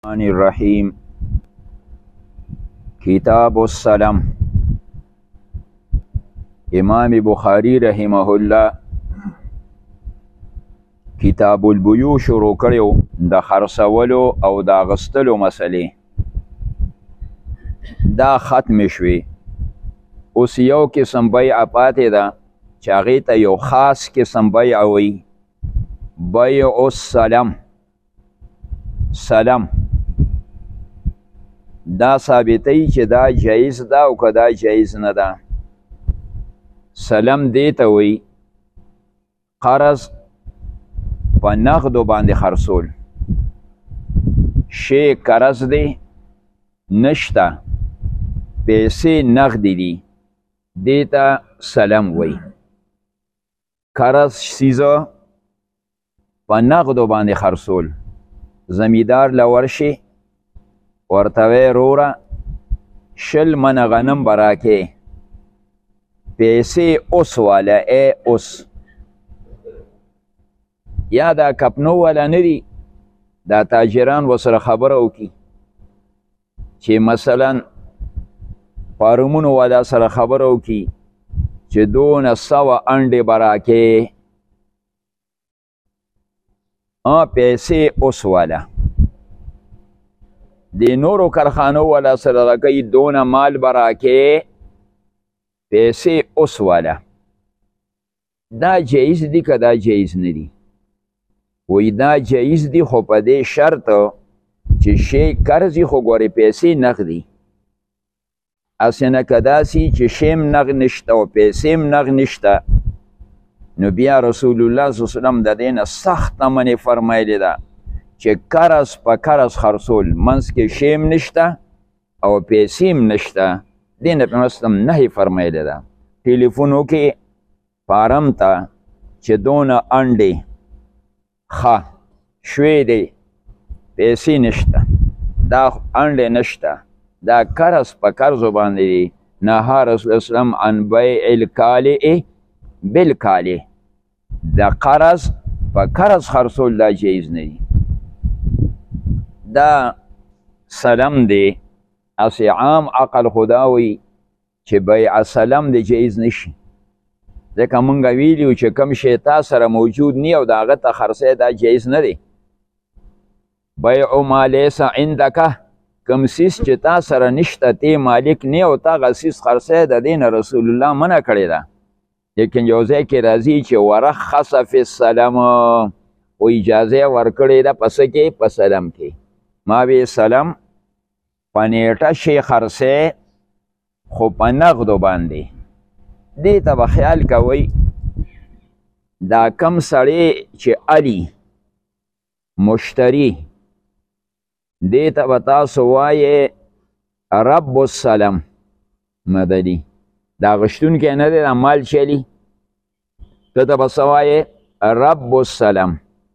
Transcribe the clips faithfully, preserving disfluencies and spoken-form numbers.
الرحمن الرحیم کتاب السلام. امام بخاری رحمه الله کتاب البیوع شروع کړو د خرڅولو او د اغستلو مسلې. دا ختم شوي. اوس یو قسم بیع پاتې ده چې هغې ته یو خاص قسم بیع وایي، بیع السلام. سلام دا ثابتوي چې دا جایز ده او که دا جایز نه ده. سلام دې ته وایي قرض په نغدو باندې خرڅول. شی قرض دی نشته، پیسې نغدې دي، دې ته سلام وایي. قرض سیزه په نغدو باندې خرڅول. زمیدار لورشي ورته وی روره شل منه غنم به راکې، پیسې اوس واله ای اوس. یا دا کپنو والا نه دي، دا تاجران ورسره خبره وکړي چې مثلا فارمونو والا سره خبره وکړي چې دونه سوه انډې به راکې، پیسې اوس والا. د نورو کارخانو والا سره راکوي دونه مال به راکې، پیسې اوس والا. دا جایز دي که دا جایز نه دي؟ وایي دا جایز دي، خو په دې شرط چې شی قرض وي خو ګورې پیسې نغدي. هسې نه که داسې چې شی م نغد نشته او پیسې م نغد نشته، نو بیا رسول الله صلی الله علیه وسلم د دې نه سخته منې فرمایلې ده چې قرض په قرض خرڅول، منځ کې شی م نشته او پیسې م نشته، دې نه پیغمبر صلی الله علیه وسلم نهی فرمایلې ده. ټلیفون وکړې فارم ته چې دونه انډې ښه شوی دی، پیسې نشته، دا انډې نشته، دا قرض په قرضو باندې دی. نهی رسول الله صلی الله علیه وسلم عن بیع الکالئ بالکالئ. د قرض په قرض خرڅول دا جایز نه دی. دا سلام دی. اسې عام عقل خدا وي چې بیع سلام دی جایز نشي، ځکه مونږ ویلي چې کوم شی تا سره موجود نی او د هغه ته خرڅی دا جایز نه دی. بیع ما لیس عندک، کوم څیز چې تا سره نشته، تی مالک نی او تا هغه څیز خرڅی، د دې نه رسول الله منع کړې ده. لیکن یو ځای کې راځي چې ورخص فی السلام، او اجازه ورکړې ده په څه کې؟ په سلام کې. ما وی سلام په نیټه شی خرڅی خو په نغدو باندې. دې ته به خیال کوئ دا کم سړی چې علي مشتری، دې ته به تاسو وایې رب السلام مدني. دا غشتونکی نه دی، دا مال چلی، ته ته به څه وایې؟ رب السلام.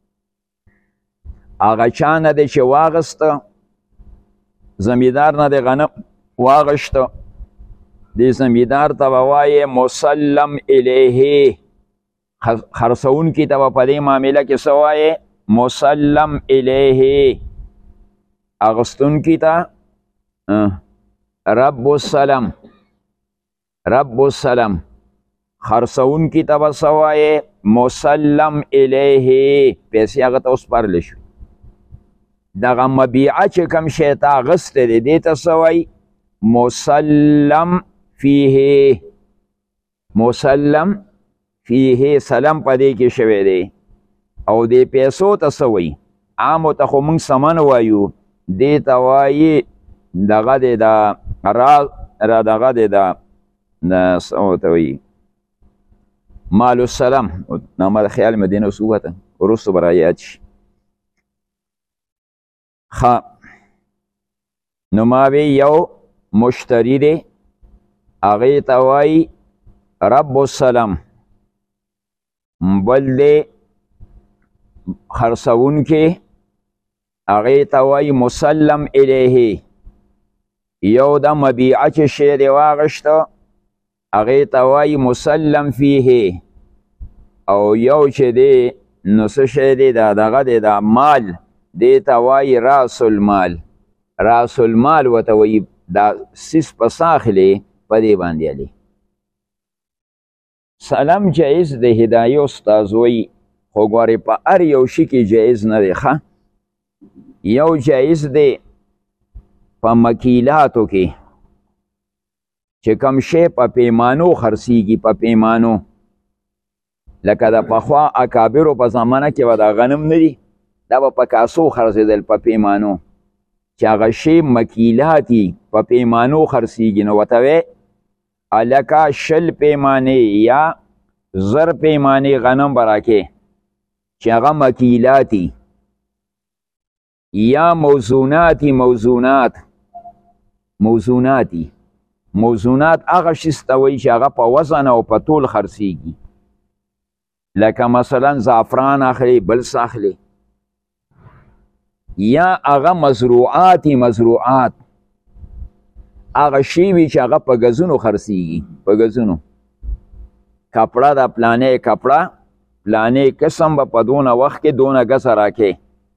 هغه چا نه دی چې واغسته، زمیندار نه دی غنم واغشته، دې زمیندار ته به وایې مسلم الیه. خرڅونکي ته به په دې معامله کې څه وایې؟ مسلم الیه. اغستونکي ته رب السلام. رب السلام. خرڅونکي ته به څه وایې؟ مسلم الیه. پیسې هغه ته وسپارلی شوې. دغه مبیعه چې کوم شی ته اغستی دی، دې ته څه وایي؟ مسلم فیه. مسلم فیه، سلام په دې کې شوی دی. او دې پیسو ته څه وایي؟ عامو ته خو موږ سمن وایو، دې ته وایي دغه دی دا را را دغه دی دا څه ورته وایي؟ مال السلام. نامه د خیال مدینه اوس ووته، وروستو به رایاد شي. ښه، نو ما وی یو مشتری دی، هغې ته وایي رب السلام. بل دی خرڅونکی، هغې ته وایي مسلم الیه. یو د مبیعه چې شی دی واغشته، هغې ته وایي مسلم فیه. او یو چې دی نو څه شی دی؟ دا دغه دی دا مال دې ته وایي راس المال. راس المال ورته وایي دا سیس په ساخلې په دې باندې علي. سلام جایز د هدایه استاذ وایي خو ګورې په هر یو شي کې جایز نه دی ښه. یو جایز دی په مکیلاتو کې چې کوم شی په پیمانو خرڅېږي، په پیمانو لکه د پخوا اکابرو په زمانه کې به دا غنم نه دي، دا به په کاسو خرڅېدل په پیمانو، چې هغه شی مکیلاتي په پیمانو خرڅېږي. نو ورته وی هلکه شل پیمانې یا زر پیمانې غنم به راکې چې هغه مکیلاتي یا موزوناتی. موزونات موزوناتی موزونات هغه شي ته وایي چې هغه په وزن او په طول خرڅېږي، لکه مثلا زعفران اخلي بل څه اخلي. یا هغه مزروعاتي مزروعات هغه شی وي چې هغه په ګزونو خرڅېږي، په ګزونو. کپړه د پلانې کپړه پلانې قسم به په دونه وخت کې دونه ګزه راکې.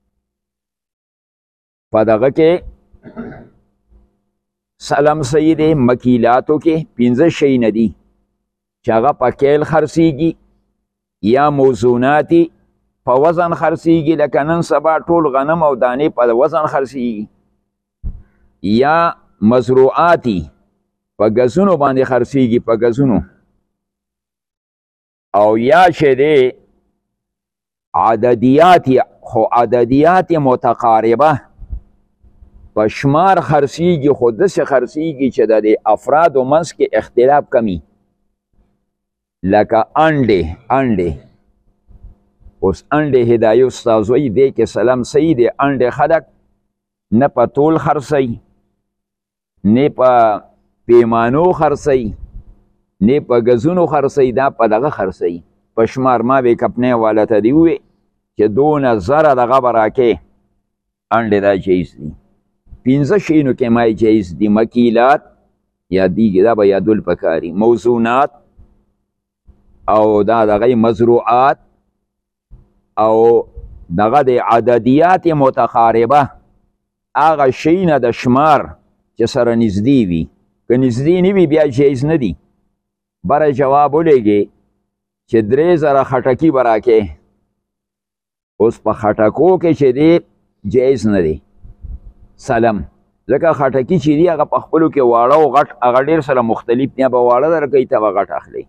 په دغه کې سلام صحیح دی. مکیلاتو کې پنځه شی نه دي چې هغه په کیل خرڅېږي یا موزوناتي په وزن خرڅېږي، لکه نن سبا ټول غنم او دانې په وزن خرڅېږي، یا مزروعاتي په ګزونو باندې خرڅېږي، په ګزونو. او یا چې دی عددیات، خو عددیات متقاربه په شمار خرڅېږي، خو داسې خرڅېږي چې د افرادو منځ کې اختلاف کمی، لکه انډې انډې. اوس انډې هدایه استاذ وایي دی کې سلام صحیح دی. انډې خلک نه په طول خرڅوي، نه په پیمانو خرڅوي، نه په ګزونو خرڅوي، دا په دغه خرڅوي په شمار. ما به کپنې والا ته دې ووې چې دونه زره دغه به راکې انډې دا جایز دي. پنځه شیانو کې ما جایز دي. مکیلات یا دیګې دا به یادول پکاري، موزونات او دا دغه مزروعات او دغه د عددیات متقاربه هغه شی نه د شمار چې سره نږدې وي. که نږدې نه وي بیا جایز نه دي. بره جواب ولېږي چې درې زره خټکي به راکې. اوس په خټکو کې چې دی جایز نه دی سلام، ځکه خټکي چې دي هغه په خپلو کې واړه او غټ هغه ډېر سره مختلف دي، به واړه درکوي ته به غټ اخلي.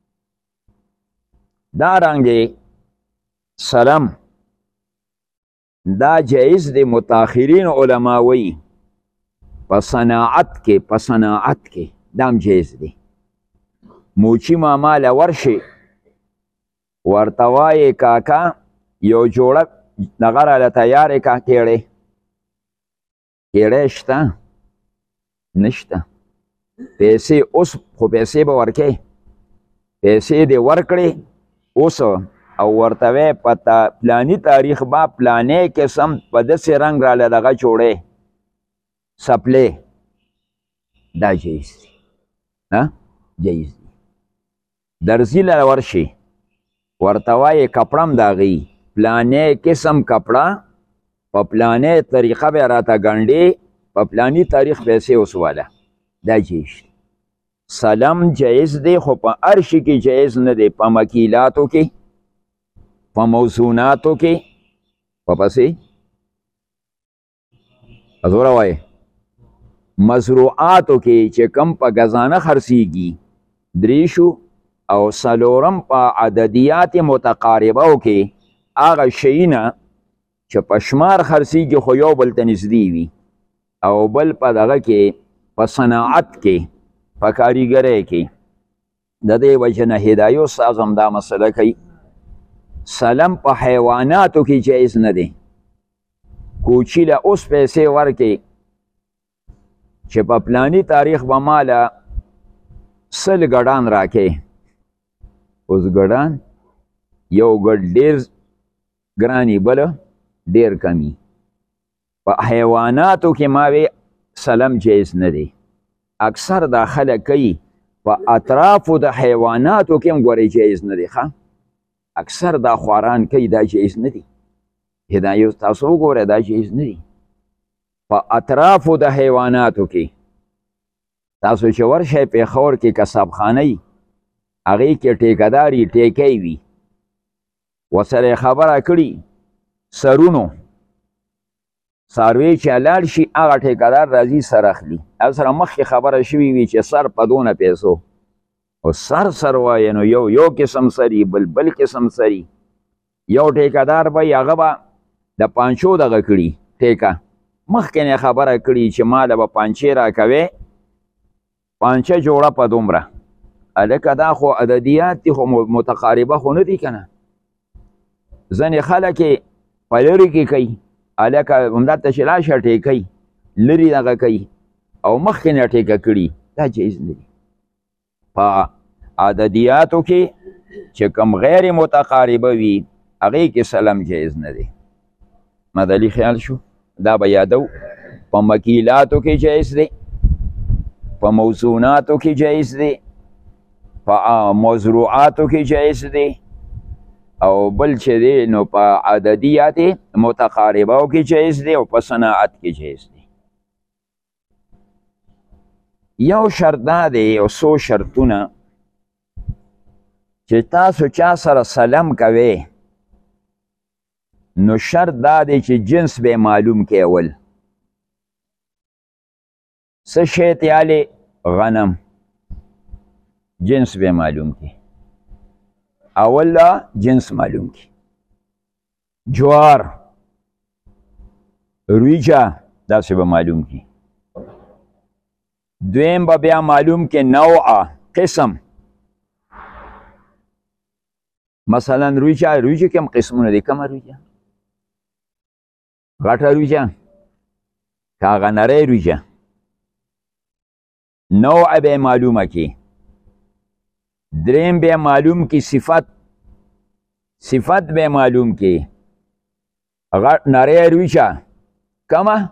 دارنګې سلام دا جایز دی. متاخرین علما وایي په صناعت کې، په صناعت کې دام جایز دی. موچي ماما له ورشي ورته وایي کاکا یو جوړه دغه راله تیارې کا کیړې کیړې شته نشته پیسې. اوس خو پیسې به ورکې، پیسې دې ورکړې اوس او ورته وی په پلاني تاریخ به پلانې قسم په داسې رنګ راله دغه جوړې سپلې، دا جایز دی. جایز دی. درزي له ورشي ورته وایي کپړه م د هغې پلانې قسم کپړه په پلانې طریقه به راته ګنډې، په پلاني تاریخ پیسې وسواله، دا جایز دی. سلام جایز دی، خو په هر شي کې جایز نه دی. په مکیلاتو کې، په موزوناتو کې، په پسې حضوره وایي مزروعاتو کې چې کم په ګزانه خرڅېږي دریشو، او څلورم په عددیات متقاربو کې هغه شیونه چې په شمار خرڅېږي خو یو بل ته نږدې وي، او بل په دغه کې په صناعت کې، په کاریګرۍ کې. د دې وجه نه هدایه استاذ هم دا مسله کوي. سلام په حیواناتو کې جایز نه دی. کوچي له اوس پیسې ورکې چې په پلاني تاریخ به ماله سل ګډان راکې. اوس ګډان یو ګډ ډېر ګراني بله ډېر کمی. په حیواناتو کې ما وی سلام جایز نه دی. اکثر دا خلک کوي په اطرافو د حیواناتو کې هم ګورې جایز نه دی. ښه اکثر دا خواران کوي دا جایز نه دی. هدایت تاسو وګوره دا جایز نه دي. په اطرافو د حیواناتو کې تاسو چې ورشئ پېښور کې کسابخانه وي هغې کې ټیکهداري ټیکۍ وي ورسره یې خبره کړي سرونو څاروی چې لاړ شي هغه ټیکهدار راځي سر اخلي او سره مخکې خبره شوي وي چې سر په دونه پیسو او سر سر وایي نو یو یو قسم سري بل بل قسم سري یو ټیکهدار به هغه به د پانچو دغه کړي ټیکه مخکې نه خبره کړي چې ماله به پانچې راکوې پانچه جوړه په دومره هلکه دا خو عددیات دي خو متقاربه خو نه دي که نه ځینې خلک یې په لرې کې کوي هلکه همدلته چې لاشه ټیکئ لرې دغه کوي او مخکې نه ټیکه کړي دا جایز نه دي. په عددیاتو کې چې کوم غیر متقاربه وي هغې کې سلم جایز نه دی. مدلي خیال شو دا به یادو. په مکیلاتو کې جایز دی، په موزوناتو کې جایز دی، په مزروعاتو کې جایز دی او بل چې دی نو په عددیات متقاربو کې جایز دی او په صناعت کې جایز دی. یو شرط دا دی یو څو شرطونه چې تاسو چا سره سلام کوئ نو شرط دا دی چې جنس به معلوم کې اول څه شی تیالی غنم جنس به معلوم کی اول لا جنس معلوم کی جوار رویجا دا سی به معلوم کی دویم به بیا معلوم کی نوع قسم مثلا رویجا رویجا کم قسمونه دی کم رویجا غټه رویجا کاغه نری رویجا نوع به معلومه کی دریم به معلوم کی صفت صفت به معلوم کی نره رویچا کما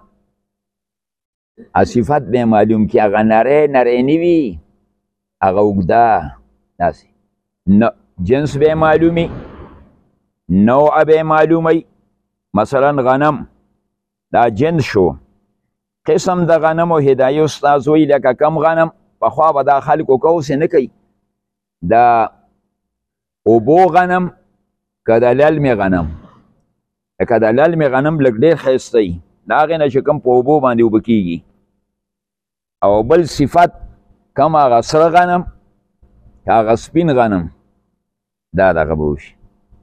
صفت به معلوم کی اغا نره نره نیوی اغا اگدا ناسی جنس به معلومی نوع به معلومی مثلا غنم دا جنس شو قسم د غنم و هدایه استازوی لکه کم غنم پخوا به دا خلکو کوسی نکی دا اوبو غنم که د للمې غنم که د للمې غنم لږ ډېر ښایسته وي د هغې نه چې کوم په اوبو باندې اوبه کېږي او بل صفت کم هغه سره غنم که هغه سپین غنم دا دغه به وشي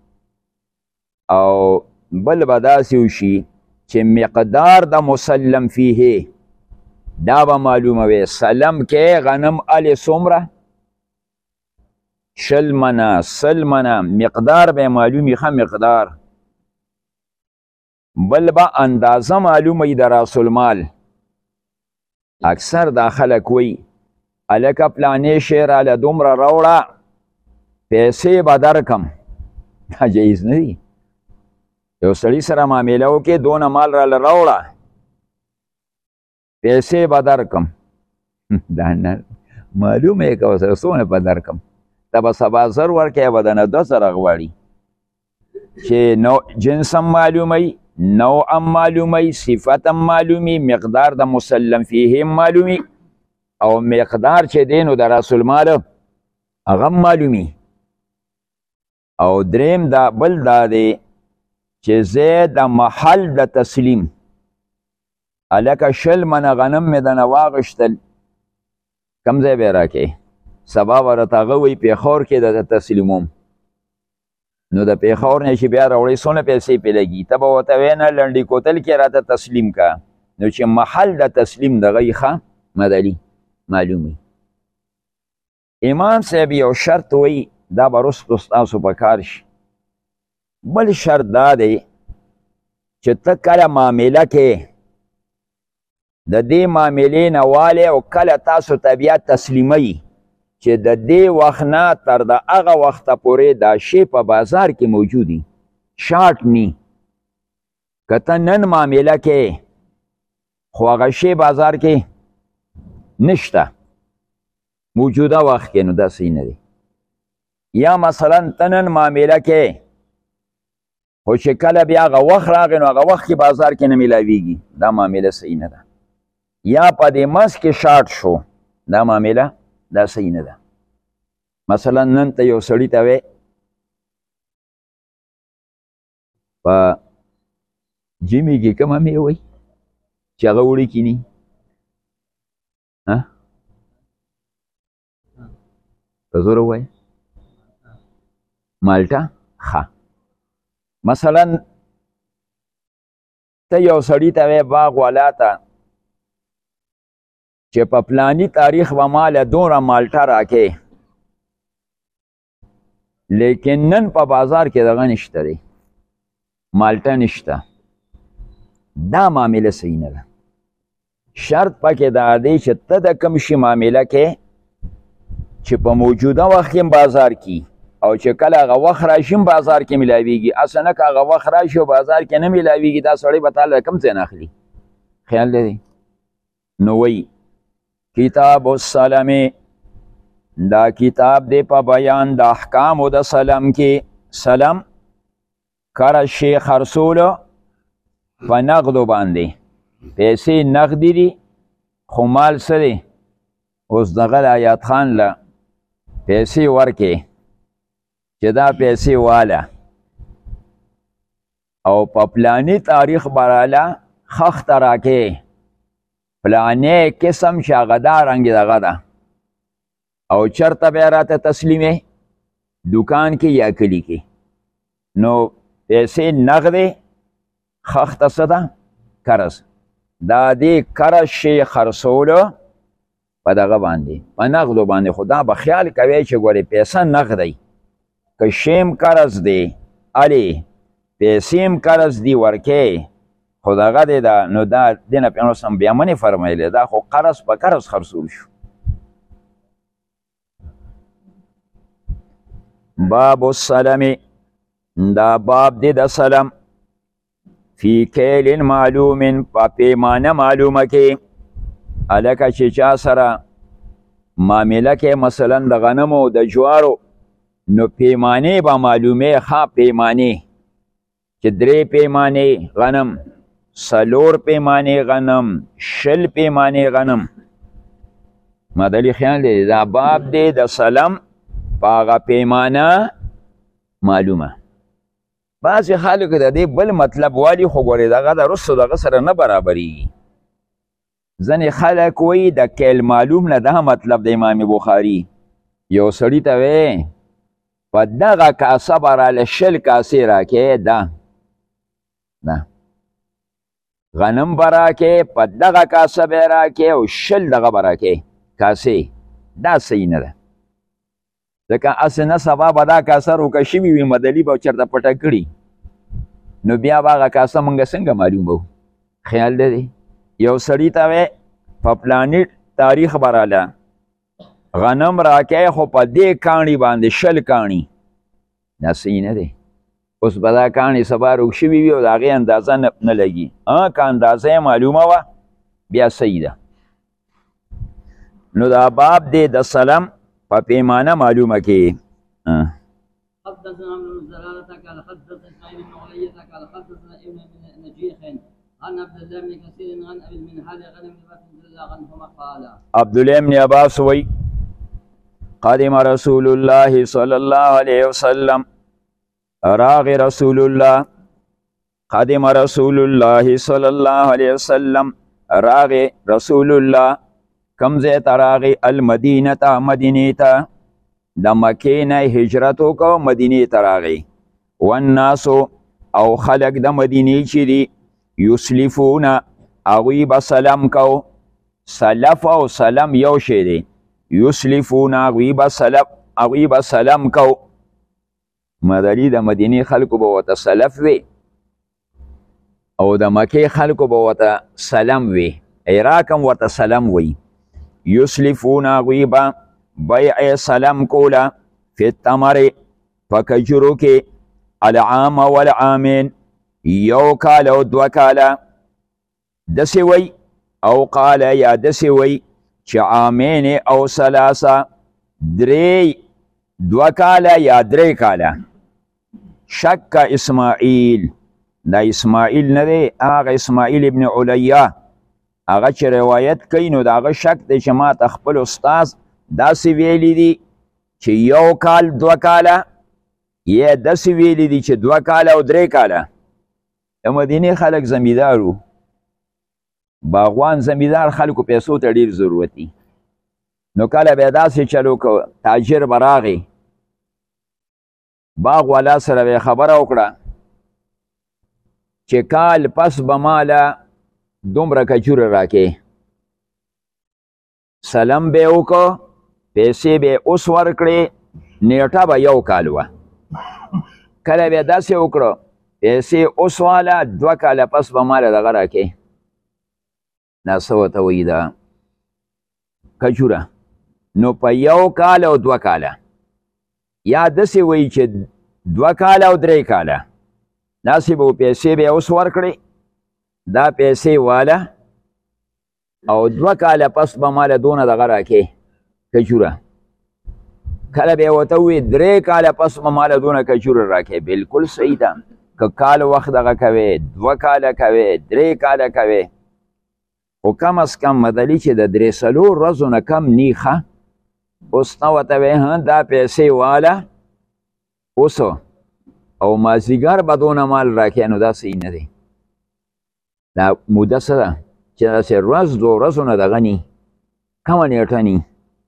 او بل به داسې وشي چې مقدار د مسلم فیه دا به معلومه وي سلم کې غنم الې څومره شل منه سل منه مقدار به معلومی خم مقدار بل با اندازه معلومی در راس المال اکثر دا خلک وی الکه پلانې شعر اله دومره راوړه پیسې به درکم دا جایز نه دي. یو سړي سره معامله وکړې دونه مال راله راوړه پیسې به درکم دا نه معلومه یې که ورسره څونه به درکم ته به سبا زر ورکړې به دنه دوه زره غواړي چې جنس هم معلومی نوع هم معلومی صفت هم معلومی مقدار د مسلم فیه هم معلومی او مقدار چې دی نو د راس المال هغه هم معلومی او دریم دا بل دا دی چې زه د محل د تسلیم هلکه شل منه غنم مې دنه واغشتل کم ځای به یې راکې سبا به راته هغه وایي پېښور کې د تسلیموم نو د پېښور نه چې بیا راوړې څونه پیسې پې لګي ته به ورته وایې نه لنډي کوتل کې راته تسلیم که نو چې محل د تسلیم دغه یې ښه مدلي معلومي. امام صاحب یو شرط وایي دا به رستو ستاسو په کار شي. بل شرط دا دی چې ته کله معامله کې د دې معاملې نه والی او کله تاسو ته بیا تسلیموي چې د دې وخت نه تر د هغه وخته پورې دا شی په بازار کې موجودي شارټ نی که ته نن معامله کې خو هغه شی بازار کې نشته موجوده وخت کې نو دا صحیح نه دی. یا مثلا ته نن معامله کې خو چې کله بیا هغه وخت راغی نو هغه وخت کې بازار کې نه میلاویږي، دا معامله صحیح نه ده. یا په دې منځ کې شارټ شو، دا معامله دا صحیح نه ده. مثلا نن ته یو سړي ته وی په جیمي کې کومه میوه وی چې هغه وړي کیني په زور ووایه مالټه. ښه مثلا ته یو سړي ته وی باغ والا ته چې په پلاني تاریخ به ماله دومره مالټه راکې، لیکن نن په بازار کې دغه نشته دی، مالټه نشته، دا معامله صحیح نه ده. شرط پکې دا دی چې ته د کوم شي معامله کې چې په موجوده وخت کې بازار کې او چې کله هغه وخت راشي بازار کې میلاویږي، اصل نه که هغه وخت راشي او بازار کې نه میلاویږي، دا سړی به تعالی کوم ځای نه اخلي. خیال لري. نو وی کتاب السلام، دا کتاب دی په بیان د احکامو د سلام کې. سلام کره شي خرڅولو په نغدو باندې، پیسې نغدي دي خو مال څه دی؟ اوس دغه آیات خان له پیسې ورکې چې دا پیسې واله او په پلاني تاریخ براله خخته راکې، پلانې قسم چې هغه دا رنګ دغه ده او چرته بیا راته تسلیمې دکان کې یا کلي کې، نو پیسې نغدې خخته څه ده؟ قرض. دا دې قرض شي خرڅولو په دغه باندې په نغدو باندې، خو دا به خیال کوئ چې ګورې پیسه نغدی که شیم قرض دی الې پیسې م قرض دی ورکې، خو دغه دی دا نو دا دې نه پیغمبر صلی بیا منې فرمایلی، دا خو قرض په قرض خرڅول شو. باب السلام، دا باب دی د سلام فی کیل معلوم، په پیمانه معلومه کې. الکه چې چا سره معامله کې مثلا د غنمو د جوارو، نو پیمانې به معلومې، ښه پیمانې چې درې پیمانې غنم، څلور پیمانې غنم، شل پیمانې غنم. مدلی خیال دی دا باب دی د سلام په هغه پیمانه معلومه. بعضې خلکو د دې بل مطلب والي، خو ګورې دغه د رسو دغه سره نه برابرېږي. ځینې خلک وایي د کیل معلوم نه دا مطلب د امام بخاري، یو سړي ته وی په دغه کاسه به راله شل کاسې راکې، دا دا غنم به راکې، په دغه کاسه به یې راکې او شل دغه به راکې کاسې، دا صحیح نه ده. ځکه هسې نه سبا به دا کاسه روکه شوي وي، مدلي به چېرته پټه کړي، نو بیا به هغه کاسه مونږ څنګه معلوم به. خیال دی. یو سړي ته وی په پلاني تاریخ به راله غنم راکې، خو په دې کاڼي باندې شل کاڼي، دا صحیح نه دی. اوس به دا کاڼي سبا روک شوي وي او د هغې اندازه نه لګي، که اندازه یې معلومه وه بیا صحیح ده. نو دا باب دی د سلام په پیمانه معلومه کې. حدثنا عمرو بن زرارة قال حدثنا اسماعيل بن علية قال حدثنا ابن نجيح عن عبد الله بن كثير عن ابي المنهال غنم رضي الله عنهما قال عبد الله بن عباس وی قدم رسول الله صلى الله عليه وسلم، راغ رسول الله، قدم رسول الله صلى الله عليه وسلم، راغ رسول الله کم ځای ته راغی المدینه ته، مدینې ته، د مکې نه هجرت وکړو مدینې ته راغی. والناسو او خلق د مدینې چې دي یسلفونه هغوی به سلام کو، سلف او سلام یو شی دی، یسلفونه هغوی به سلف هغوی به سلام کو. مدلی د مدینې خلکو به ورته سلف وي او د مکې خلکو به ورته سلام وي، عراق هم ورته سلام وي. یسلفون هغوی به بیع سلام کوله فی التمر په کجرو کې، العام والعامین یو کال او دوه کاله، داسې وی او قال یا داسې وی چې عامین او ثلاثه درې دوه کاله یا درې کاله، شک اسماعیل دا اسماعیل نه دی هغه اسماعیل ابن علیه هغه چې روایت کوي نو د هغه شک دی چې ما ته خپل استاز داسې ویلی دي چې یو کال دوه کاله یا داسې ویلی دي چې دوه کاله او درې کاله د مدینې خلک زمیندار وو باغوان زمیندار خلکو پیسو ته ډېر ضرورت دي نو کله به داسې چلو کو تاجر به راغی باغ والا سره به خبره وکړه چې کال پس به ماله دومره کجوره راکې سلام به وکړو پیسې به اوس ورکړې نیټه به یو کال وه کله به داسې وکړو پیسې اوس واله دوه کاله پس به ماله دغه راکې دا څه ورته وایي دا کجوره نو په یو کال او دوه کاله یا داسې وایي چې دوه کاله او درې کاله داسې به پیسې به اوس ورکړې دا پیسې واله او دوه کاله پس به ماله دونه دغه راکې کجوره کله به یې ورته ووایي درې کاله پس به ماله دونه کجوره راکې بلکل صحیح ده که کال وخت دغه کوې دوه کاله کوې درې کاله کوې خو کم از کم مدلي چې د درې څلور ورځو نه کم نیخه اوس نه ورته وایي دا پیسې واله اوس او مازدیګر به دونه مال راکې نو دا صحیح نه دی دا موده څه ده چې داسې ورځ دوه ورځو نه دغه ني کمه نیټه ني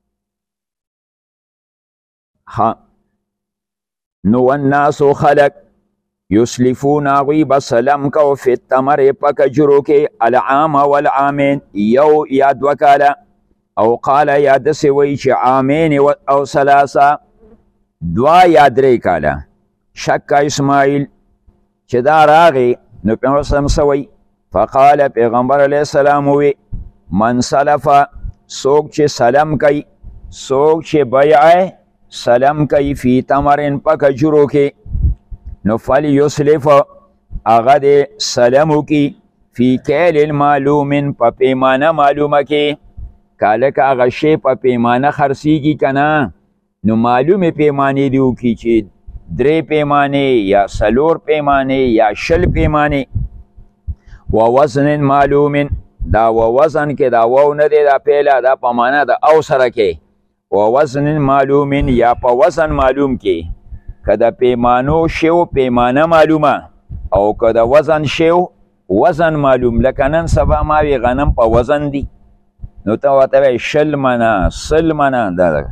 نو والناسو خلق یسلفون هغوی به سلم کو فی التمر په کجرو کې العام والعامین یو یا دوه کاله او قال یا داسې وایي چې عامین او ثلاثه دوه یا درې کاله شک اسماعیل چې دا راغی نو پیغمبر صلی الله علیه وسلم فقال پیغمبر علیه السلام وی من سلفه څوک چې سلم کوي څوک چې بیع سلم کوي فی تمرن په کجرو کې نو فلیسلف هغه د سلم وکړي فی کیل معلوم په پیمانه معلومه کې کاله که هغه شی په پیمانه خرڅېږي که نه نو معلومې پیمانې دې وکړي چې درې پیمانې یا څلور پیمانې یا شل پیمانې و وزن معلوم دا و وزن کې دا واو نه دی دا پیله دا په معنا د او سره کې و وزن معلوم یا په وزن معلوم کې که د پیمانو شیو پیمانه معلومه او که د وزن شیو وزن معلوم لکه نن سبا ما وی غنم په وزن دی نو ته ورته وایي شل منه سل منه دا ده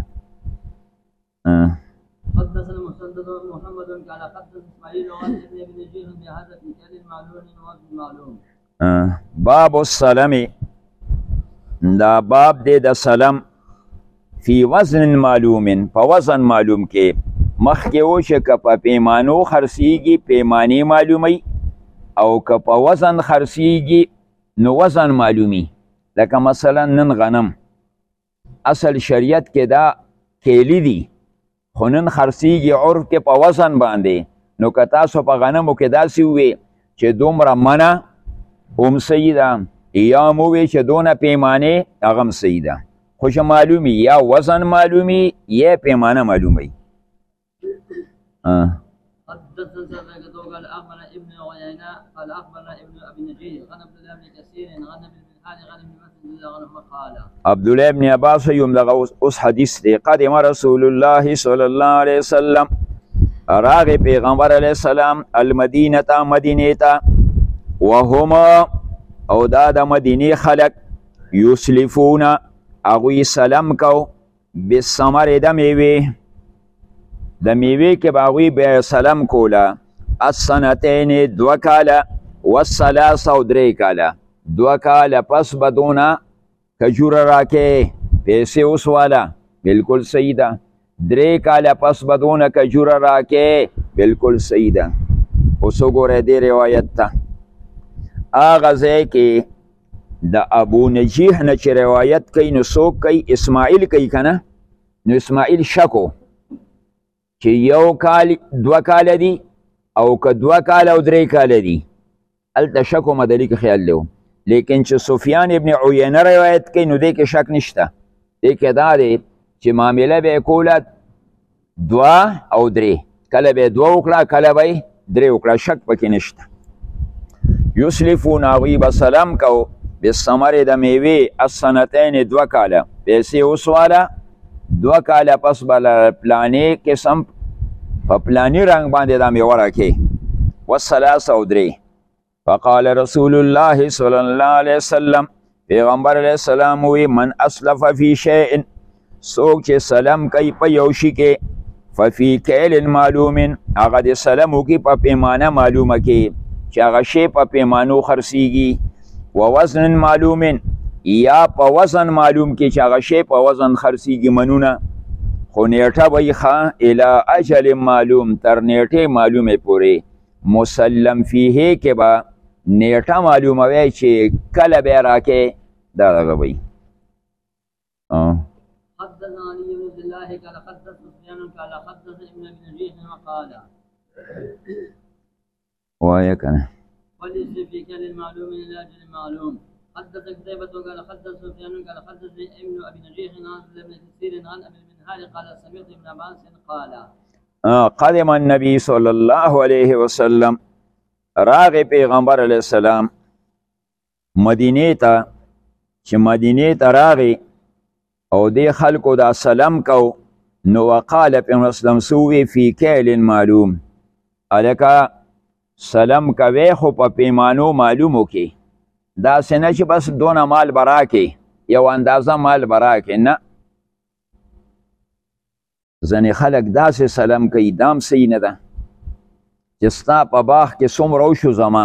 حدثنا مسدد محمد قال حدثنا اسماعيل عن ابن ابي نجيح بهذا الكتاب المعلوم وزن معلوم باب السلام دا باب دی د سلام فی وزن معلوم په وزن معلوم کې مخکې و چې که په پیمانو خرڅېږي پیمانې معلوموي او که په وزن خرڅېږي نو وزن معلومي لکه مثلا نن غنم اصل شریعت کې دا کیلی دي خو نن خرڅېږي عرف کې په وزن باندې نو که تاسو په غنمو کې داسې ووې چې دومره منه هم صحیح ده یا هم ووې چې دونه پیمانې هغه هم صحیح ده خو چې معلومي یا وزن معلومي یا پیمانه معلومي حدثنا سبقته قال اخبرنا ابن عيينة قال اخبرنا ابن ابي نجيح عن عبد الله بن كثير عن ابن الحال عن ابن مسعود عنه قال عبد الله بن عباس يوم دغه اوس حدیث دی قدم رسول الله صلی الله علیه وسلم راغ پیغمبر علیه السلام المدینه تا مدینه تا وهما او دا د مدینه خلق یسلفون اغوی سلام کو بالثمر د میوه د میوې کې به هغوی بیا سلام کوله السنتین دوه کاله والثلاث او درې کاله دوه کاله پس به دونه کجوره راکې پیسې اوس واله بلکل صحیح ده درې کاله پس به دونه کجوره راکې بلکل صحیح ده اوس وګورئ دې روایت ته هغه ځای کې د ابو نجیح نه چې روایت کوي نو څوک کوي اسماعیل کوي که نه نو اسماعیل شکو چې یو کال دوه کاله دي او که دوه کاله او درې کاله دي هلته شک و مدلي کې خیال دی لیکن چې سفیان ابن عینه روایت کوي نو دې کې شک نشته دې کې دا دی چې معامله به یې کوله دوه او درې کله به دوه وکړه کله به درې وکړه شک پکې نشته یسلفون هغوی به سلام کو بالثمر د میوې السنتین دوه کاله پیسې وسواله دوه کاله پس به پلانې قسم په پلاني رنګ باندې دا میوه راکې والثلاث او درې فقال رسول الله صلی الله علیه وسلم پیغمبر علیه السلام وی من اسلف فی شیء څوک چې سلام کوي په یو شي کې ففي کیل معلوم هغه د سلام وکړي په پیمانه معلومه کې چې هغه شی په پیمانو خرڅیږي و وزن معلوم یا په وزن معلوم کې چې هغه شی په وزن خرڅیږي منونه خو نیټه به یې ښه الی اجل معلوم تر نیټې معلومې پورې مسلم فیه کې به نیټه معلوموي چې کله به یې راکې دا دغه به حدثنا علي بن عبد الله قال حدث سفيان قال حدث ابن ابي نجيح وقال وایه کنه وليس في كل المعلوم الى اجل معلوم حدث قتيبة قال حدث سفيان قال حدث ابن ابي نجيح عن ابن كثير عن ابي المنهال قال سمعت ابن عباس قال قدم النبي صلى الله عليه وسلم راغ پیغمبر علیه السلام مدینه ته چې مدینه ته راغی او دی خلکو دا سلام کو نو وقال پیغمبر اسلام سوی فی کیل معلوم الکا سلام کوي خو په پیمانو معلومو کې دا سنه چې بس دونه مال برا کې یو اندازه مال برا کې نه ځنې خلک داسې سلام کوي دام صحیح نه ده چې ستا په باغ کې څومره وشو زما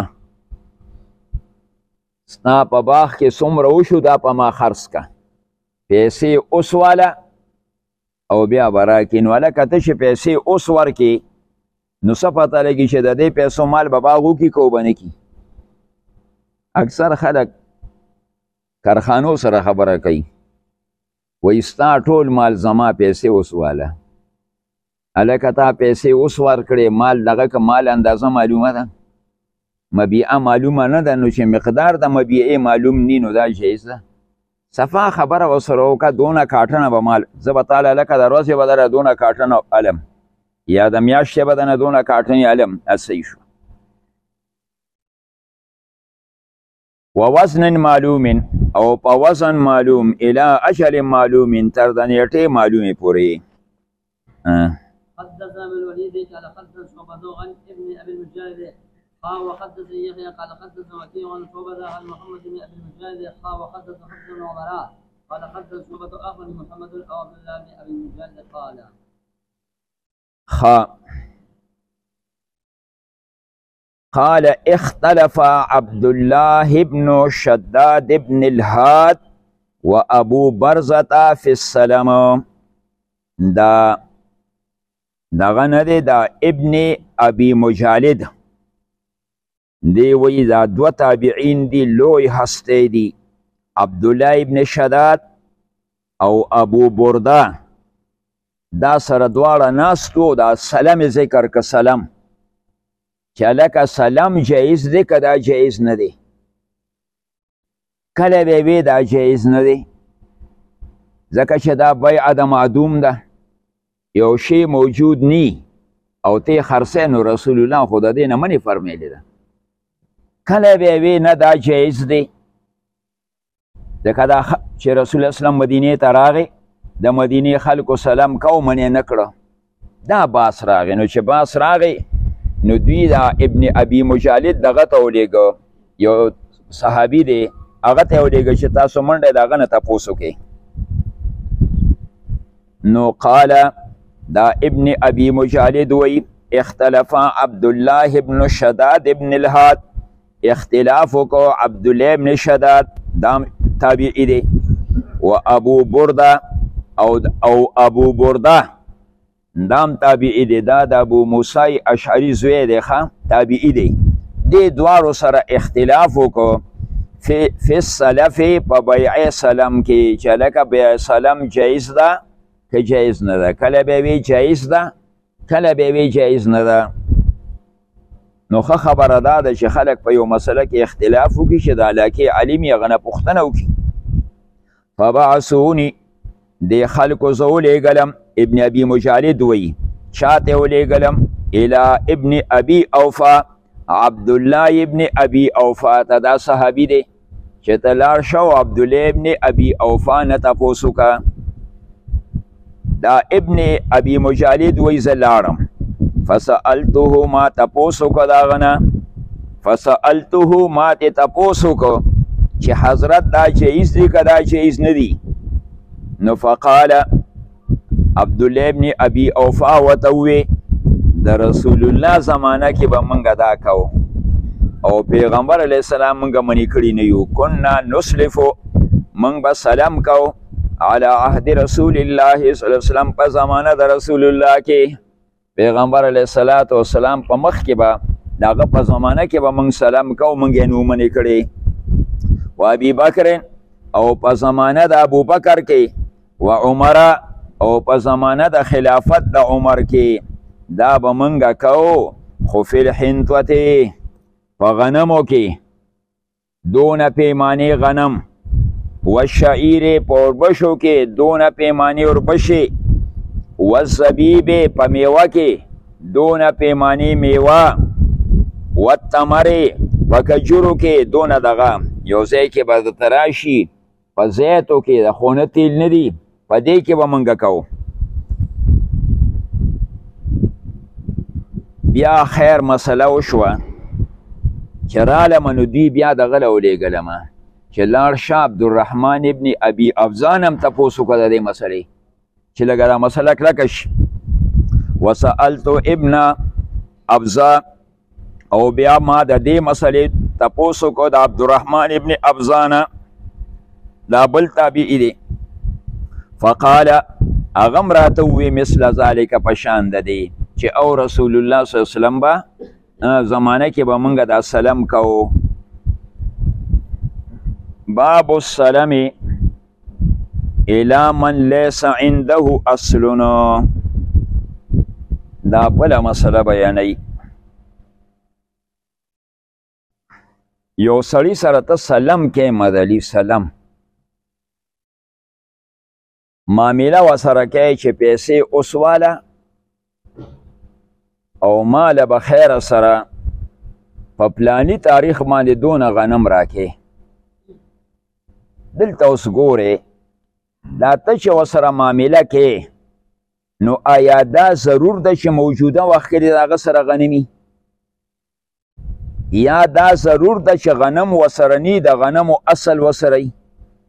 ستا په باغ کې څومره وشو دا په ما خرڅ که پیسې اوس واله او بیا به راکړي نو هلکه ته چې پیسې اوس ورکړي نو څه پته لګي چې د دې پیسو مال به باغ وکړي که به نه کړي اکثر خلک کارخانو سره خبره کوي وایي ستا ټول مال زما پیسې اوس واله هلکه تا پیسې اوس ورکړې مال دغه که مال اندازه معلومه ده مبیعه معلومه نه ده نو چې مقدار د مبیعې معلوم نی نو دا جایز ده صفا خبره ورسره وکړه دونه کاټنه به مال زه به تاله هلکه د ورځې به دله دونه کاټنه علم یا د میاشتې به دنه دونه کاټنې علم صحیح شو و وزن معلوم او په وزن معلوم الی اجل معلوم تر د نیټې معلومې پورې حدثنا بالوليد قال حدث شعبة عن ابن ابي المجالد قال وحدث يحيى قال حدث وكيع عن شعبة عن محمد بن ابي المجالد قال وحدث حفص بن عمراء قال حدث شعبة اخبر محمد او عبد الله بن ابي المجالد قال خ قال اختلف عبد الله بن شداد بن الهاد وابو برزة في السلام دا دغه نه دی دا ابن ابي مجالد دی وی دا دو تابعین دی لوی هستی دی عبدالله ابن شداد او ابو برده دا سره دواړه ناستو دا سلام ذکر که سلام چې لکه سلام جایز دی که دا جایز نه دی کله به وی دا جایز نه دی ځکه چې دا بیع د معدوم ده یو شی موجود نی او تی خرڅه نو رسول الله خو د دې نه منې فرمیلی ده کله به وی نه دا جایز دی ځکه دا چې رسول الله اسلام مدینې ته راغی د مدینې خلکو سلام کو منې نه کړه دا باس راغی نو چې باس راغی نو دوی دا ابن ابي مجالد دغه ته ولیږه یو صحابي دی هغه ته ولیږه چې تاسو منډه د هغه نه تپوس وکړئ نو قال دا ابن ابي مجالد وی اختلف عبد الله بن شداد ابن الهاد اختلاف کو عبد الله بن شداد دا تابعی دی و ابو برده او او ابو برده دام تابعی دی دا د ابو موسی اشعری زوی دی ښه تابعی دی دی دواړو سره اختلاف وکړو فی فی السلف په بیع سلام کې چې لکه بیع سلام جایز ده که جایز نه ده کله به وی جایز ده کله به وی جایز نه ده نو ښه خبره دا ده چې خلک په یو مسله کې اختلاف وکړي چې د علاقې عالم یې هغه نه پوښتنه وکړي فبعثوني دې خلکو زه ولیږلم ابن ابي مجالد وی چا ته ولیږلم الى ابن ابي اوفا عبدالله ابن ابي اوفا ته دا صحابي دی چې ته لاړ شو عبدالله ابن ابي اوفا نه تپوس وکړه. دا ابن ابي مجالد وایي زه لاړم فسألته ما تپوس وکړه د هغه نه فسألته ما تې تپوس وکړه چې حضرت دا جایز دی که دا جایز نه دی. نو فقال عبدالله ابن ابي اوفا ورته ووی د رسول الله زمانه کې به موږ دا کوو او پیغمبر علیه السلام موږ منې کړي نه یو. کنا نسلفو موږ به سلام کوو علی عهد رسول الله صلی الله علیه وسلم په زمانه د رسول الله کې پیغمبر علیه السلام په مخ کې به د هغه په زمانه کې به موږ سلام کوو موږ یې نو منې کړي. و ابي بکر او په زمانه د ابوبکر کې و عمر او په زمانه د خلافت د عمر کې دا به منګه کوو. خو فی الحنطوة په غنمو کې دونه پیمانې غنم والشعیر په اوربشو کې دونه پیمانې اوربشې والزبیب په میوه کې دونه پیمانې میوه والتمر په کجورو کې دونه دغه یو ځای کې به درته راشي په زیتو کې د خونه تیل نه دي په دې کې به منګه کوو. بیا خیر مسله وشوه چې رالمه نو دوی بیا دغه له ولېږلمه چې لاړ شه عبدالرحمن ابن ابي افزان هم تپوس وکړه د دې مسلې چې لږه دا مسله کلکه شي. وسألتو ابن ابزا او بیا ما د دې مسلې تپوس وکړو د عبدالرحمن ابن ابزانه دا بل تابعي دی. فقال هغه هم راته ووی مثل ذلک په شان د دې چې او رسول الله صلی الله علیه وسلم به زمانه کې به موږ دا سلام کوو. باب السلام الى من ليس عنده اصل دا بله مسله بیانوي. یو سړي سره ته سلام کې مدلي سلام معامله ورسره کوي چې پیسې اوسواله او مال به خیر سره په پلانی تاریخ باندې دونه غنم راکې. دلته اوس ګورې دا ته چې ورسره معامله کې نو آیا دا ضرور ده چې موجوده وخت کې د هغه سره غنمي یا دا ضرور ده چې غنم ورسره نی د غنمو اصل ورسره وي.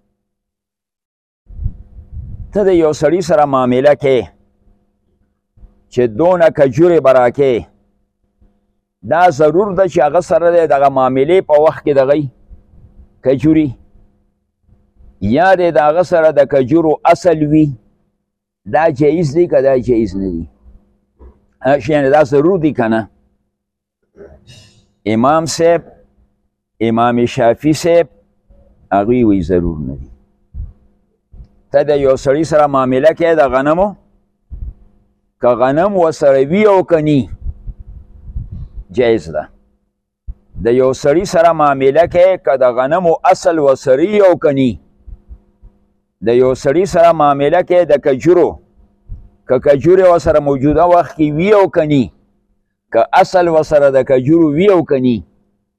ته د یو سړي سره معامله کې چې دونه کجورې به راکې دا ضرور ده چې هغه سره د دغه معاملې په وخت کې دغه کجوري یا د هغه سره د کجورو اصل وي دا جایز دی که دا جایز نه دی؟ یعنې دا ضرور دی که نه؟ امام صاحب امام شافعي صاحب هغوی وی ضرور نه دی. ته د یو سړي سره معامله کوې د غنمو که غنم ورسره وي او که نی جایز ده. د یو سړي سره معامله کوې که د غنمو اصل ورسره وي او که نی. د یو سړي سره معامله کوې د کجورو که کجورې ورسره موجوده وخت کې وي او که نی که اصل ورسره د کجورو وي او که نی.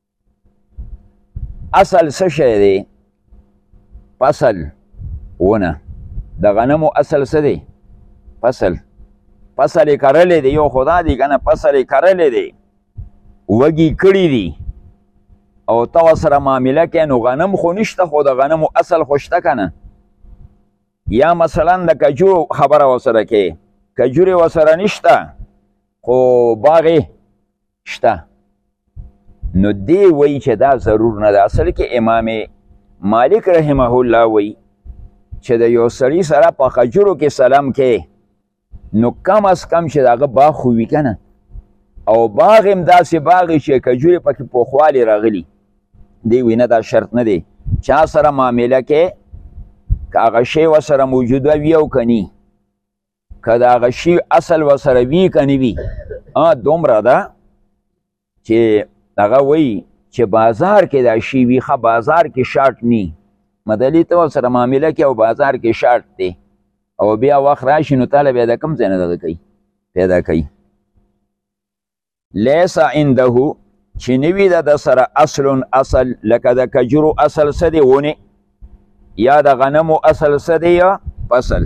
اصل څه شی دی؟ فصل ونه د غنمو اصل څه دی؟ فصل فصل یې کرلی دی یو خدا دی که نه فصل یې کرلی دی وږي کړي دي او ته ورسره معامله کوې نو غنم خو نشته خو د غنمو اصل خو شته که نه. یا مثلا د کجورو خبره ورسره کوې کجورې ورسره نشته خو باغې شته نو دی وایي چې دا ضرور نه ده. اصل کې امام مالک رحمه الله وایي چې د یو سړي سره په کجورو کې سلام کوې نو کم از کم چې د هغه باغ خو وي که نه او باغ هم داسې باغ چې کجورې پکې پوخوالی راغلي دی وایي نه دا شرط نه دی. چا سره معامله کې که هغه شی ورسره موجوده وي او که نی که د هغه شي اصل ورسره وي که نه وي دومره ده چې هغه وایي چې بازار کې دا شي وي ښه بازار کې شارټ نی مدلي ته ورسره معامله کې او بازار کې شارټ دی او بیا وخت راشي نو تاله بیا د کوم ځای نه دغه کوي پیدا کوي. لیس عنده چې نوي د سره اصل اصل لکه د کجرو اصل څه دی ونې یا د غنمو اصل څه دی یا فصل.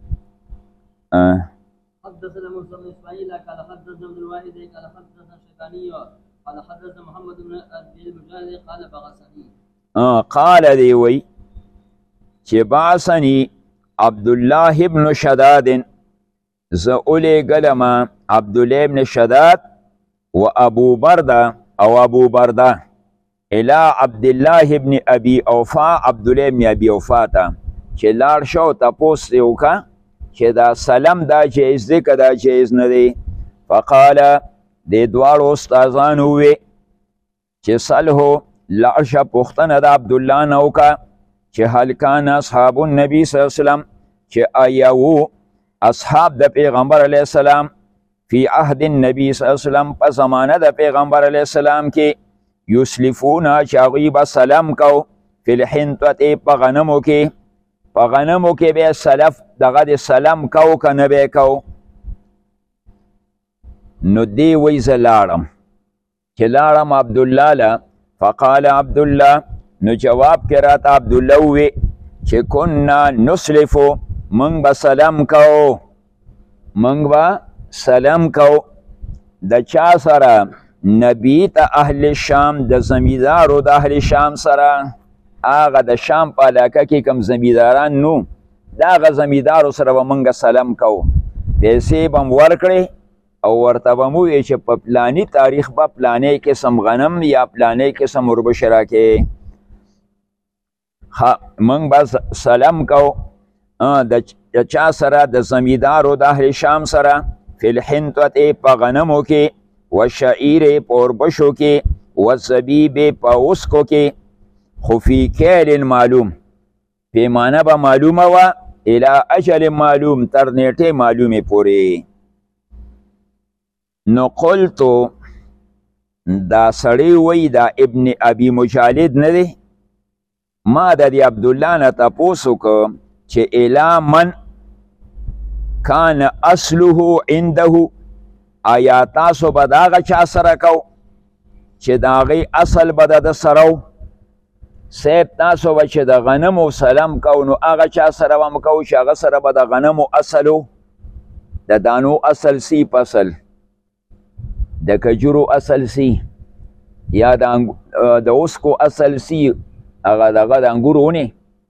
حدثنا موسى بن اسماعيل قال حدثنا عبد الواحد قال حدثنا شيباني قال حدثنا محمد بن ابي المجاهد قال بغسني. قال دی وی چې بعثني عبد الله بن شداد زه اولیږلم عبد الله بن شداد و ابو برده او ابو برده الى عبد الله بن ابي اوفا عبد الله بن ابي اوفا ته چې لاړ شو تپوس یې وکړه چې دا سلام دا جایز دی که دا جایز نه دی. فقال دې دواړو استادانو ووی چې صلحو لاړ شه پوښتنه د عبدالله نه وکړه چې هل کان اصحاب النبي صلی الله علیه وسلم چې آیا وو اصحاب د پیغمبر علیه السلام فی عهد النبي صلی الله علیه وسلم په زمانه د پیغمبر علیه السلام کې یسلفونه چې هغوی به سلام کو فی الحنطة په غنمو کې په غنمو کې به سلف دغه د سلام کو که نه به کو. نو دی وی زه لاړم چې لاړم عبدالله له فقال عبدالله نو جواب کې راته عبدالله ووی چې کنا نسلفو موږ به سلام کو موږ به سلام کو د چا سره نبی ته اهل شام د زمیندارو د اهل شام سره هغه د شام په علاقه کې کوم زمینداران نو د هغه زمیندارو سره به موږ سلام کو پیسې به م ورکړې او ورته به مو ووایې چې په پلاني تاریخ به پلانې قسم غنم یا پلانې قسم وربشه راکې موږ به سلام کو د چا سره د زمیندارو د اهل شام سره فی الحنطة په غنمو کې و شعیر په وربشو کې و زبیب په وسکو کې خو فی کیل معلوم پیمانه به معلومه وه الی اجل معلوم تر نیټې معلومې پورې. نو قلتو دا سړی وی دا ابن ابي مجالد نه دی ما د دې عبدالله نه تپوس وکړم چې الی من کان اصله عنده آیا تاسو به د هغه چا سره کو چې د هغې اصل به د ده سره و صاحب تاسو به چې د غنمو سلام کو نو هغه چا سره به م کو چې هغه سره به د غنمو اصل و د دانو اصل سی فصل د کجورو اصل سی یا د اوسکو اصل سی هغه دغه د انګورو ونې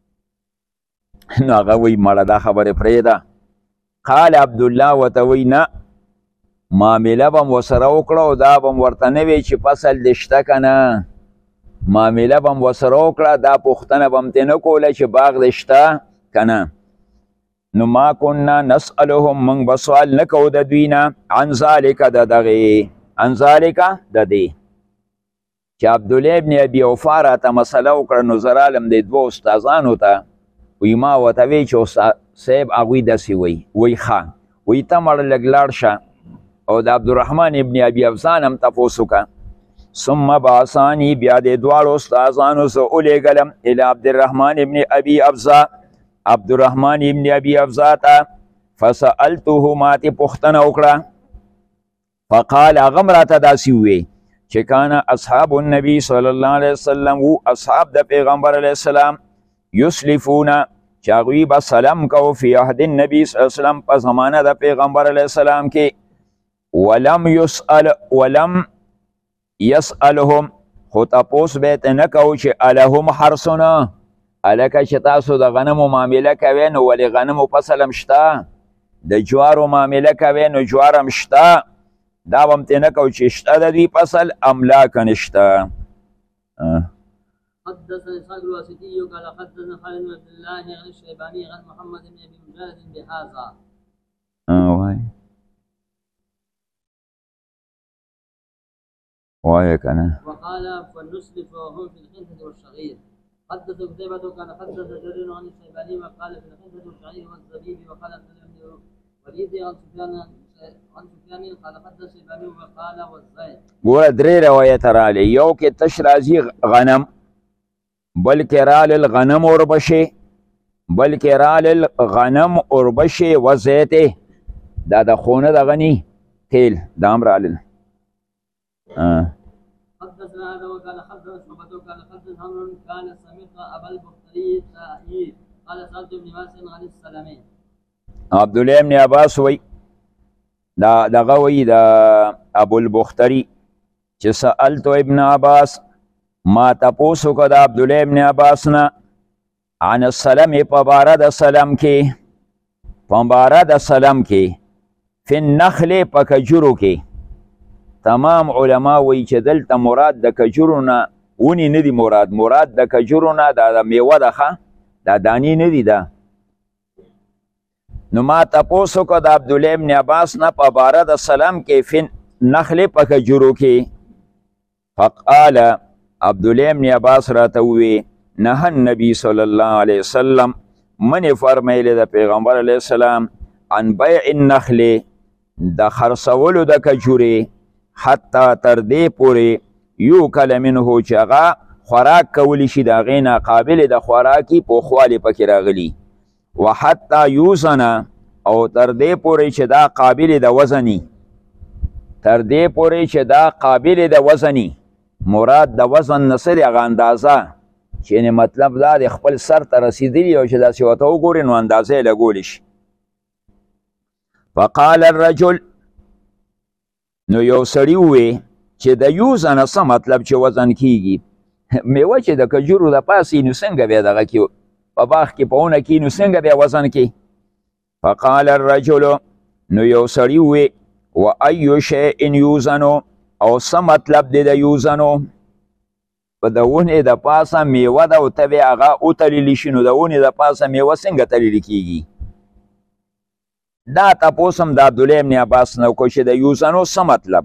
نو هغه وایي مړه دا خبرې پرېږده. قال عبدالله ورته وایي نه معامله به م ورسره وکړه او دا به م ورته نه وی چې فصل دې شته که نه معامله به م ورسره وکړه دا پوښتنه به م ترې نه کوله چې باغ دې شته که نه. نو ما کنا نسألهم موږ به سوال نه کوو د دوی نه عن ذلک د دغې عن ذلک د دې چې عبدالله ابن ابي اوفا راته مسله وکړه نو زه رالم د دوو استادانو ته وی ما ورته وی چې صاحب هغوی داسې وی وی ښه وی ته مړه لږ لاړ شه او د عبدالرحمن ابن ابي افزان هم تپوس وکړه. ثم بعثاني بیا د دواړو استادانو زه ولیږلم الی عبدالرحمن ابن ابي افزا عبدالرحمن ابن ابي افزا ته فسألته ما تې پوښتنه وکړه فقال هغه هم راته داسې ووی چې کان اصحاب النبي صلی الله علیه وسلم و اصحاب د پیغمبر علیه السلام یسلفونه چې هغوی به سلام کو فی عهد النبي صلی الله علیه وسلم په زمانه د پیغمبر علیه السلام کې ولم يسأل ولم يسألهم خو تپوس به یې نه کو چې الهم حرسونه هلکه چې تاسو د غنمو معامله کوئ نو ولې غنمو فصل هم شته د جوارو معامله کوئ نو جوار هم شته دا به م ترې نه کو چې شته د دوی فصل املا که نشته. حدثنا اسحاق الواسطي قال حدثنا خالد بن عبد الله عن الشيباني عن محمد بن ابي مجالد بهذا. اه واي واي كان وقال فلنسلف وهم في الحنطة والشعير. حدث قتيبة قال حدث جرير عن الشيباني وقال في الحنطة والشعير والزبيب وقال عبد الله بن وليد عن سفيان عن سفيان قال حدث الشيباني وقال والزيت. ګوره درې روایت راغلي یو کې تش راځي غنم بلکې رالل غنم اوربشې بلکې رالل غنم اوربشې و زیتې دا د خونه دغه نی تیل دا هم رالل آه. حدثنا هذا وقال حدثنا شعبة قال حدثنا عمرو كان سمعت ابا البختري سائل قال سالت ابن ماس عن السلمين. عبد الله ابن عباس وی دا دغه وی دا ابو البختري چې سألت ابن عباس ما تاسو کو دا عبد الله ابن عباس نه عن السلام په باره د سلام کې په باره د سلام کې فی النخل په کجورو کې. تمام علما وی چې دلته مراد د کجورو نه ونی نه دی مراد مراد د کجورو نه دا میوه ده ښه دا دانی نه دی ده. نو ما تاسو کو د عبدالله ابن عباس نه په باره د سلام کې فی النخل په کجورو کې. فقال عبدالله ابن عباس راته ووی نه النبي صلی الله علیه وسلم من فرمایلی د پیغمبر علیه السلام عن بیع النخل د خرڅولو د کجورې حتی تر دې پورې یو کله منه چې هغه خوراک کولی شي د هغې نه قابل د خوراکي پوخوالی پکې راغلي و حتی یوزنه او تر دې پورې چې دا قابل د وزني تر دې پورې چې دا قابل د وزني مراد د وزن نه څه دی هغه اندازه چې مطلب دا د خپل سر ته رسیدلي او چې داسې ورته وګورې نو اندازه یې لګولی شي. فقال الرجل نو یو سړي ووی چې د یوزنه څه مطلب چې وزن کیږي میوه چې د کجورو د پاسې نو څنګه بیا دغه کې په باغ کې په ونه کې نو څنګه بیا وزن کې. فقال الرجل نو یو سړي ووی و ایو شیء یوزنو او څه مطلب دی د یوزنو په د ونې د پاسه میوه ده او ته بیا هغه وتللی شي نو د ونې د پاسه میوه څنګه تللی کیږي. دا تپوس هم د عبدالله ابن عباس نه وکړو چې د یوزنو څه مطلب.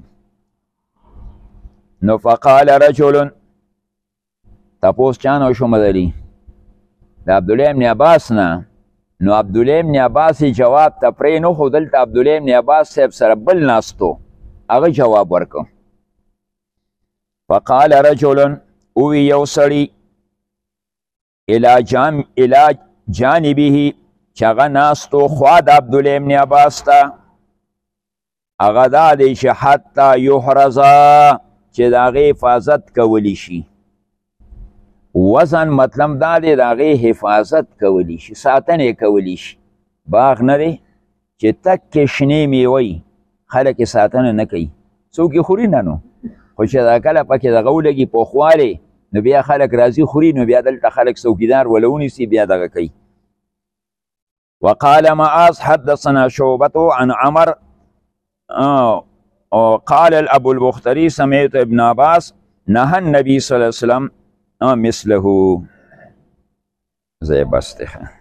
نو فقال رجل تپوس چا نه وشو مدلي د عبدالله ابن عباس نه. نو عبدالله ابن عباس جواب ته پرې نه خو دلته عبدالله ابن عباس صاحب سره بل ناستو هغه جواب ورکو. فقال رجل اوی یو سړي الى جام الى جانبه چې هغه ناستو خوا د عبدالله ابن عباس ته هغه دا دی چې حتی یحرزه چې د هغې حفاظت کولی شي. وزن مطلب دا دی د هغې حفاظت کولی شي ساتنې کولی شي. باغ نه دی چې تکې شنې میوې خلک یې ساتنه نه کوي څوک یې خوري نه نو خو چې دا کله پکې دغه ولګي پوخوالی نو بیا خلک راځي خوري نو بیا دلته خلک څوکیدار وله ونیسي بیا دغه کوي. وقال معاذ حدثنا شعبة عن عمر آه قال ابو البختري سمعت ابن عباس نهى النبي صلى الله عليه وسلم آه مثله زي بس